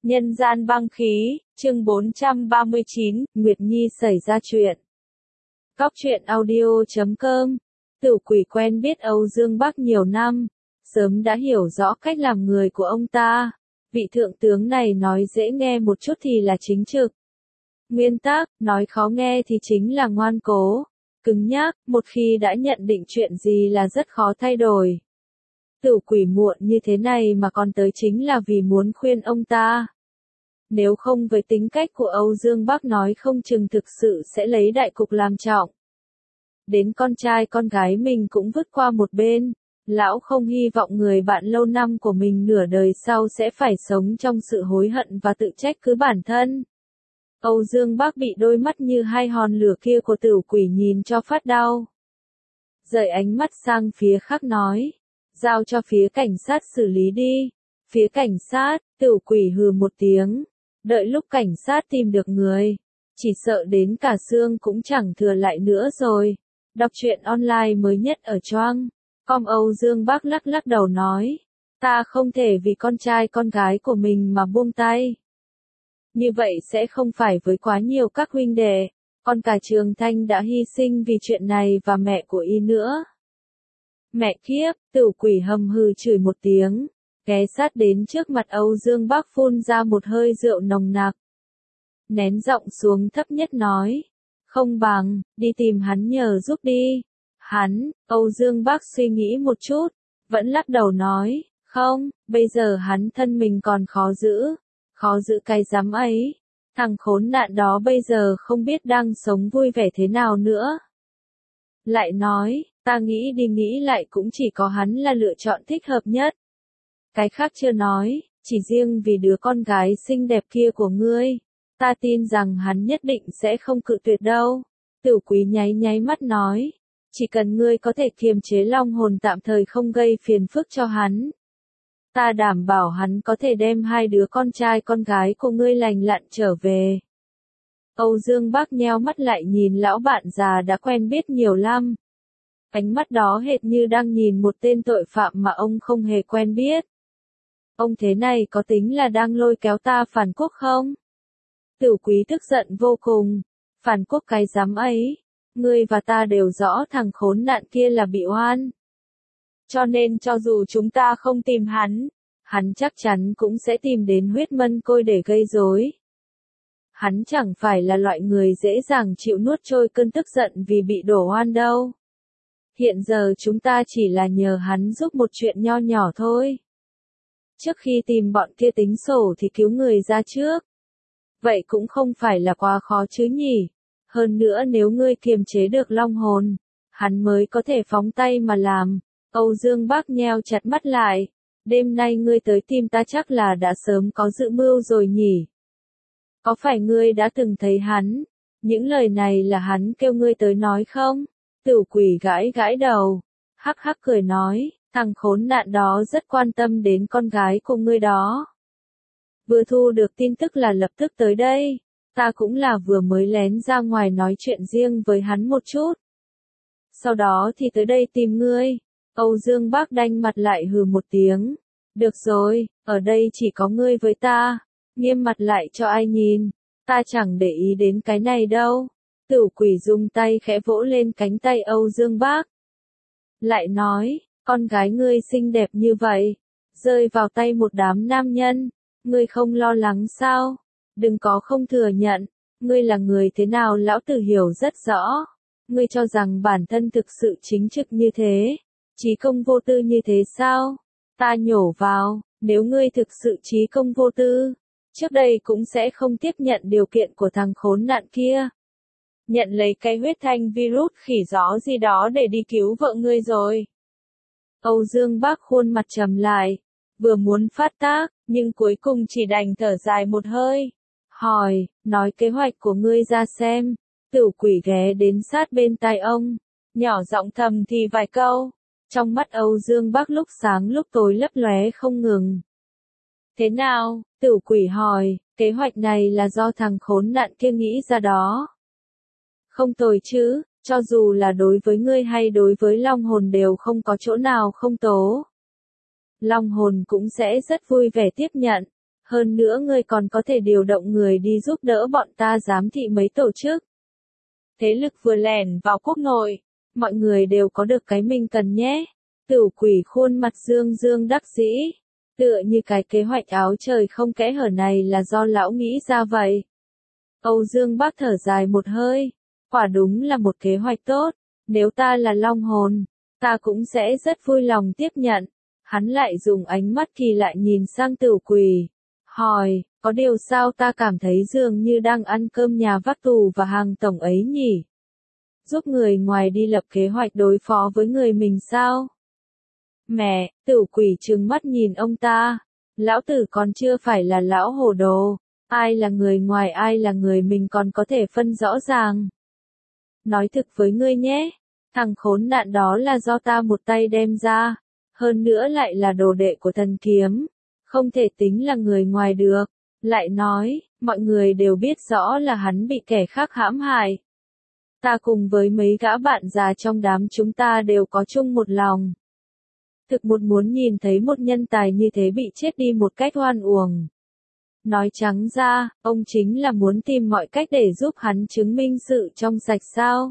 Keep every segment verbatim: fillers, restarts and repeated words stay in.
Nhân gian băng khí, chương bốn trăm ba mươi chín, Nguyệt Nhi xảy ra chuyện. Cóc truyện audio chấm com. Tử Quỷ quen biết Âu Dương Bắc nhiều năm, sớm đã hiểu rõ cách làm người của ông ta. Vị thượng tướng này nói dễ nghe một chút thì là chính trực. Nguyên tắc, nói khó nghe thì chính là ngoan cố, cứng nhắc, một khi đã nhận định chuyện gì là rất khó thay đổi. Tử Quỷ muộn như thế này mà còn tới chính là vì muốn khuyên ông ta. Nếu không với tính cách của Âu Dương Bắc nói không chừng thực sự sẽ lấy đại cục làm trọng. Đến con trai con gái mình cũng vứt qua một bên, lão không hy vọng người bạn lâu năm của mình nửa đời sau sẽ phải sống trong sự hối hận và tự trách cứ bản thân. Âu Dương Bắc bị đôi mắt như hai hòn lửa kia của Tử Quỷ nhìn cho phát đau. Rời ánh mắt sang phía khác nói, giao cho phía cảnh sát xử lý đi. Phía cảnh sát, Tử Quỷ hừ một tiếng. Đợi lúc cảnh sát tìm được người, chỉ sợ đến cả xương cũng chẳng thừa lại nữa rồi. Đọc truyện online mới nhất ở Choang. Com Âu Dương Bắc lắc lắc đầu nói, ta không thể vì con trai con gái của mình mà buông tay. Như vậy sẽ không phải với quá nhiều các huynh đệ, còn cả Trường Thanh đã hy sinh vì chuyện này và mẹ của y nữa. Mẹ kiếp, Tử Quỷ hầm hừ chửi một tiếng. Ghé sát đến trước mặt Âu Dương Bắc phun ra một hơi rượu nồng nặc. Nén giọng xuống thấp nhất nói, không bằng, đi tìm hắn nhờ giúp đi. Hắn, Âu Dương Bắc suy nghĩ một chút, vẫn lắc đầu nói, không, bây giờ hắn thân mình còn khó giữ, khó giữ cái giám ấy. Thằng khốn nạn đó bây giờ không biết đang sống vui vẻ thế nào nữa. Lại nói, ta nghĩ đi nghĩ lại cũng chỉ có hắn là lựa chọn thích hợp nhất. Cái khác chưa nói, chỉ riêng vì đứa con gái xinh đẹp kia của ngươi, ta tin rằng hắn nhất định sẽ không cự tuyệt đâu. Tử Quý nháy nháy mắt nói, chỉ cần ngươi có thể kiềm chế long hồn tạm thời không gây phiền phức cho hắn. Ta đảm bảo hắn có thể đem hai đứa con trai con gái của ngươi lành lặn trở về. Âu Dương Bắc nheo mắt lại nhìn lão bạn già đã quen biết nhiều năm. Ánh mắt đó hệt như đang nhìn một tên tội phạm mà ông không hề quen biết. Ông thế này có tính là đang lôi kéo ta phản quốc không? Tử Quý tức giận vô cùng. Phản quốc cái giám ấy. Ngươi và ta đều rõ thằng khốn nạn kia là bị oan. Cho nên cho dù chúng ta không tìm hắn, hắn chắc chắn cũng sẽ tìm đến Huyết Mân Côi để gây rối. Hắn chẳng phải là loại người dễ dàng chịu nuốt trôi cơn tức giận vì bị đổ oan đâu. Hiện giờ chúng ta chỉ là nhờ hắn giúp một chuyện nho nhỏ thôi. Trước khi tìm bọn kia tính sổ thì cứu người ra trước. Vậy cũng không phải là quá khó chứ nhỉ. Hơn nữa nếu ngươi kiềm chế được long hồn, hắn mới có thể phóng tay mà làm. Âu Dương Bắc nheo chặt mắt lại. Đêm nay ngươi tới tìm ta chắc là đã sớm có dự mưu rồi nhỉ. Có phải ngươi đã từng thấy hắn? Những lời này là hắn kêu ngươi tới nói không? Tử Quỷ gãi gãi đầu. Hắc hắc cười nói. Thằng khốn nạn đó rất quan tâm đến con gái của ngươi đó. Vừa thu được tin tức là lập tức tới đây. Ta cũng là vừa mới lén ra ngoài nói chuyện riêng với hắn một chút. Sau đó thì tới đây tìm ngươi. Âu Dương Bắc đanh mặt lại hừ một tiếng. Được rồi, ở đây chỉ có ngươi với ta. Nghiêm mặt lại cho ai nhìn. Ta chẳng để ý đến cái này đâu. Tử Quỷ dùng tay khẽ vỗ lên cánh tay Âu Dương Bắc. Lại nói. Con gái ngươi xinh đẹp như vậy, rơi vào tay một đám nam nhân, ngươi không lo lắng sao? Đừng có không thừa nhận, ngươi là người thế nào lão tử hiểu rất rõ. Ngươi cho rằng bản thân thực sự chính trực như thế, trí công vô tư như thế sao? Ta nhổ vào, nếu ngươi thực sự trí công vô tư, trước đây cũng sẽ không tiếp nhận điều kiện của thằng khốn nạn kia. Nhận lấy cái huyết thanh virus khỉ gió gì đó để đi cứu vợ ngươi rồi. Âu Dương Bắc khuôn mặt trầm lại, vừa muốn phát tác, nhưng cuối cùng chỉ đành thở dài một hơi. Hỏi, nói kế hoạch của ngươi ra xem. Tử Quỷ ghé đến sát bên tai ông, nhỏ giọng thầm thì vài câu. Trong mắt Âu Dương Bắc lúc sáng lúc tối lấp lóe không ngừng. Thế nào? Tử Quỷ hỏi, kế hoạch này là do thằng khốn nạn kia nghĩ ra đó. Không tồi chứ. Cho dù là đối với ngươi hay đối với long hồn đều không có chỗ nào không tố. Long hồn cũng sẽ rất vui vẻ tiếp nhận. Hơn nữa ngươi còn có thể điều động người đi giúp đỡ bọn ta giám thị mấy tổ chức. Thế lực vừa lẻn vào quốc nội, mọi người đều có được cái mình cần nhé. Tửu quỷ khuôn mặt dương dương đắc dĩ, tựa như cái kế hoạch áo trời không kẽ hở này là do lão nghĩ ra vậy. Âu Dương Bác thở dài một hơi, quả đúng là một kế hoạch tốt, nếu ta là long hồn, ta cũng sẽ rất vui lòng tiếp nhận. Hắn lại dùng ánh mắt kỳ lạ nhìn sang Tửu quỷ, hỏi, có điều sao ta cảm thấy dường như đang ăn cơm nhà vác tù và hàng tổng ấy nhỉ? Giúp người ngoài đi lập kế hoạch đối phó với người mình sao? Mẹ, Tửu quỷ trừng mắt nhìn ông ta, lão tử còn chưa phải là lão hồ đồ, ai là người ngoài ai là người mình còn có thể phân rõ ràng. Nói thực với ngươi nhé, thằng khốn nạn đó là do ta một tay đem ra, hơn nữa lại là đồ đệ của thần kiếm, không thể tính là người ngoài được. Lại nói, mọi người đều biết rõ là hắn bị kẻ khác hãm hại. Ta cùng với mấy gã bạn già trong đám chúng ta đều có chung một lòng. Thực một muốn nhìn thấy một nhân tài như thế bị chết đi một cách oan uổng. Nói trắng ra, ông chính là muốn tìm mọi cách để giúp hắn chứng minh sự trong sạch sao?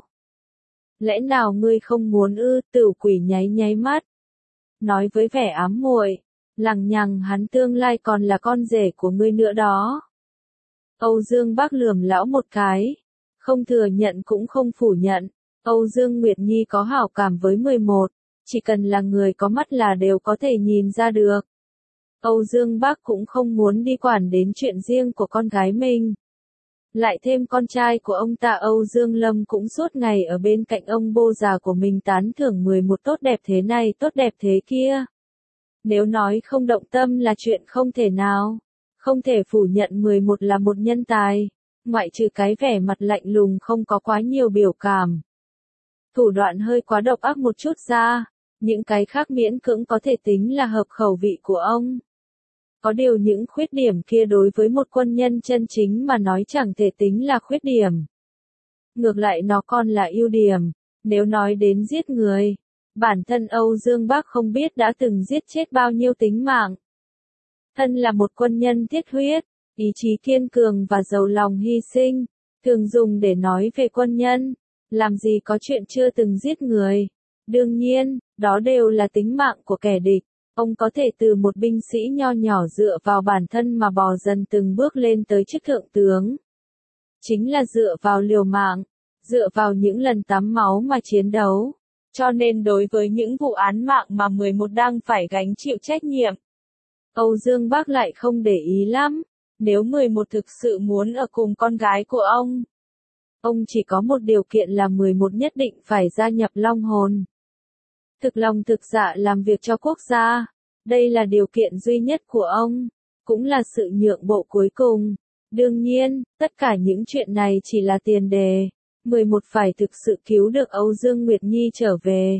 Lẽ nào ngươi không muốn ư? Tửu quỷ nháy nháy mắt. Nói với vẻ ám muội, lằng nhằng hắn tương lai còn là con rể của ngươi nữa đó. Âu Dương Bác lườm lão một cái, không thừa nhận cũng không phủ nhận. Âu Dương Nguyệt Nhi có hảo cảm với mười một, chỉ cần là người có mắt là đều có thể nhìn ra được. Âu Dương Bác cũng không muốn đi quản đến chuyện riêng của con gái mình. Lại thêm con trai của ông ta Âu Dương Lâm cũng suốt ngày ở bên cạnh ông bô già của mình tán thưởng mười một tốt đẹp thế này tốt đẹp thế kia. Nếu nói không động tâm là chuyện không thể nào. Không thể phủ nhận mười một là một nhân tài, ngoại trừ cái vẻ mặt lạnh lùng không có quá nhiều biểu cảm. Thủ đoạn hơi quá độc ác một chút ra, những cái khác miễn cưỡng có thể tính là hợp khẩu vị của ông. Có điều những khuyết điểm kia đối với một quân nhân chân chính mà nói chẳng thể tính là khuyết điểm. Ngược lại nó còn là ưu điểm, nếu nói đến giết người, bản thân Âu Dương Bác không biết đã từng giết chết bao nhiêu tính mạng. Thân là một quân nhân thiết huyết, ý chí kiên cường và giàu lòng hy sinh, thường dùng để nói về quân nhân, làm gì có chuyện chưa từng giết người. Đương nhiên, đó đều là tính mạng của kẻ địch. Ông có thể từ một binh sĩ nho nhỏ dựa vào bản thân mà bò dần từng bước lên tới chức thượng tướng. Chính là dựa vào liều mạng, dựa vào những lần tắm máu mà chiến đấu. Cho nên đối với những vụ án mạng mà mười một đang phải gánh chịu trách nhiệm, Âu Dương Bác lại không để ý lắm. Nếu mười một thực sự muốn ở cùng con gái của ông, ông chỉ có một điều kiện là mười một nhất định phải gia nhập Long Hồn. Thực lòng thực dạ làm việc cho quốc gia, đây là điều kiện duy nhất của ông, cũng là sự nhượng bộ cuối cùng. Đương nhiên, tất cả những chuyện này chỉ là tiền đề. mười một phải thực sự cứu được Âu Dương Nguyệt Nhi trở về.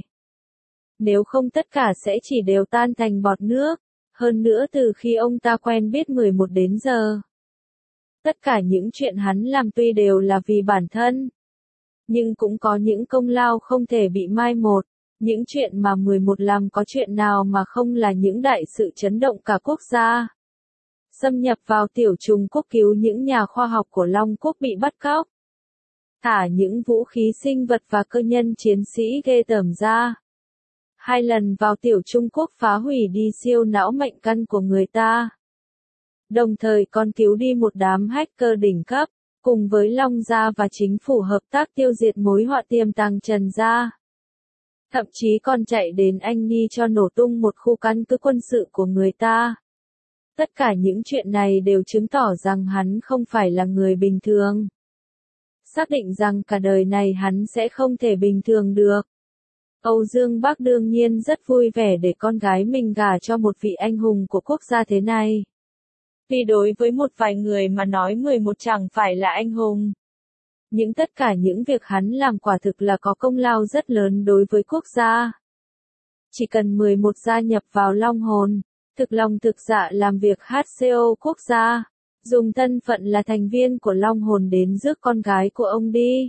Nếu không tất cả sẽ chỉ đều tan thành bọt nước. Hơn nữa từ khi ông ta quen biết mười một đến giờ, tất cả những chuyện hắn làm tuy đều là vì bản thân, nhưng cũng có những công lao không thể bị mai một. Những chuyện mà mười một làm có chuyện nào mà không là những đại sự chấn động cả quốc gia. Xâm nhập vào tiểu trùng quốc cứu những nhà khoa học của Long Quốc bị bắt cóc. Thả những vũ khí sinh vật và cơ nhân chiến sĩ ghê tởm ra. Hai lần vào tiểu Trung Quốc phá hủy đi siêu não mệnh căn của người ta. Đồng thời còn cứu đi một đám hacker đỉnh cấp, cùng với Long Gia và chính phủ hợp tác tiêu diệt mối họa tiềm tàng Trần Gia. Thậm chí còn chạy đến Anh Ni cho nổ tung một khu căn cứ quân sự của người ta. Tất cả những chuyện này đều chứng tỏ rằng hắn không phải là người bình thường. Xác định rằng cả đời này hắn sẽ không thể bình thường được. Âu Dương Bác đương nhiên rất vui vẻ để con gái mình gả cho một vị anh hùng của quốc gia thế này. Vì đối với một vài người mà nói mười một chẳng phải là anh hùng. Nhưng tất cả những việc hắn làm quả thực là có công lao rất lớn đối với quốc gia. Chỉ cần mười một gia nhập vào Long Hồn, thực lòng thực dạ làm việc hát xê o quốc gia, dùng thân phận là thành viên của Long Hồn đến rước con gái của ông đi.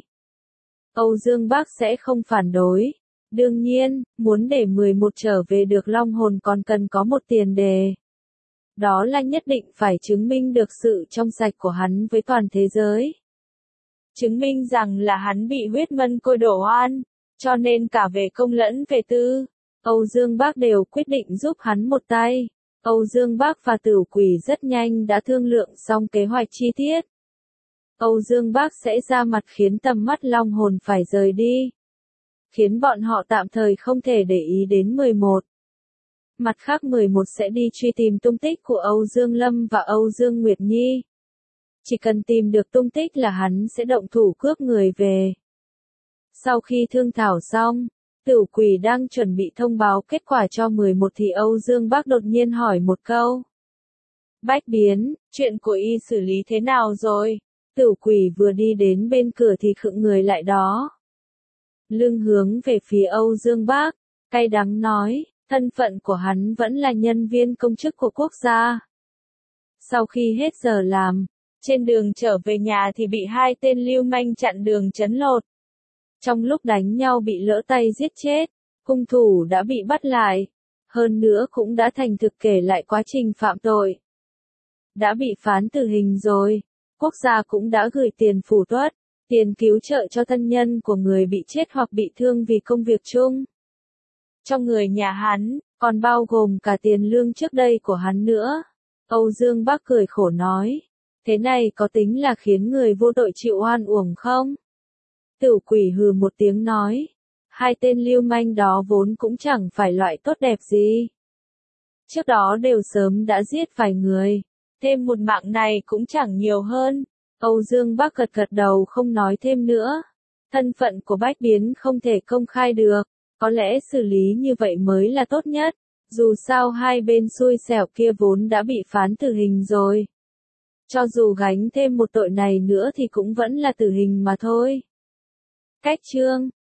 Âu Dương Bác sẽ không phản đối. Đương nhiên, muốn để mười một trở về được Long Hồn còn cần có một tiền đề. đó là nhất định phải chứng minh được sự trong sạch của hắn với toàn thế giới. Chứng minh rằng là hắn bị huyết mân côi đổ oan, cho nên cả về công lẫn về tư, Âu Dương Bác đều quyết định giúp hắn một tay. Âu Dương Bác và Tử Quỷ rất nhanh đã thương lượng xong kế hoạch chi tiết. Âu Dương Bác sẽ ra mặt khiến tầm mắt Long Hồn phải rời đi, khiến bọn họ tạm thời không thể để ý đến mười một. Mặt khác mười một sẽ đi truy tìm tung tích của Âu Dương Lâm và Âu Dương Nguyệt Nhi. Chỉ cần tìm được tung tích là hắn sẽ động thủ cướp người về. Sau khi thương thảo xong, Tử Quỷ đang chuẩn bị thông báo kết quả cho mười một thì Âu Dương Bác đột nhiên hỏi một câu. Bách Biến, chuyện của y xử lý thế nào rồi? Tử Quỷ vừa đi đến bên cửa thì khựng người lại đó. Lưng hướng về phía Âu Dương Bác, cay đắng nói, thân phận của hắn vẫn là nhân viên công chức của quốc gia. Sau khi hết giờ làm, trên đường trở về nhà thì bị hai tên lưu manh chặn đường trấn lột. Trong lúc đánh nhau bị lỡ tay giết chết, hung thủ đã bị bắt lại, hơn nữa cũng đã thành thực kể lại quá trình phạm tội. Đã bị phán tử hình rồi, quốc gia cũng đã gửi tiền phủ tuất, tiền cứu trợ cho thân nhân của người bị chết hoặc bị thương vì công việc chung. Trong người nhà hắn, còn bao gồm cả tiền lương trước đây của hắn nữa. Âu Dương Bác cười khổ nói, thế này có tính là khiến người vô tội chịu oan uổng không? Tử Quỷ hừ một tiếng nói, hai tên lưu manh đó vốn cũng chẳng phải loại tốt đẹp gì. Trước đó đều sớm đã giết vài người, thêm một mạng này cũng chẳng nhiều hơn. Âu Dương Bác gật gật đầu không nói thêm nữa. Thân phận của Bách Biến không thể công khai được, có lẽ xử lý như vậy mới là tốt nhất. Dù sao hai bên xui xẻo kia vốn đã bị phán tử hình rồi. Cho dù gánh thêm một tội này nữa thì cũng vẫn là tử hình mà thôi. Cách chương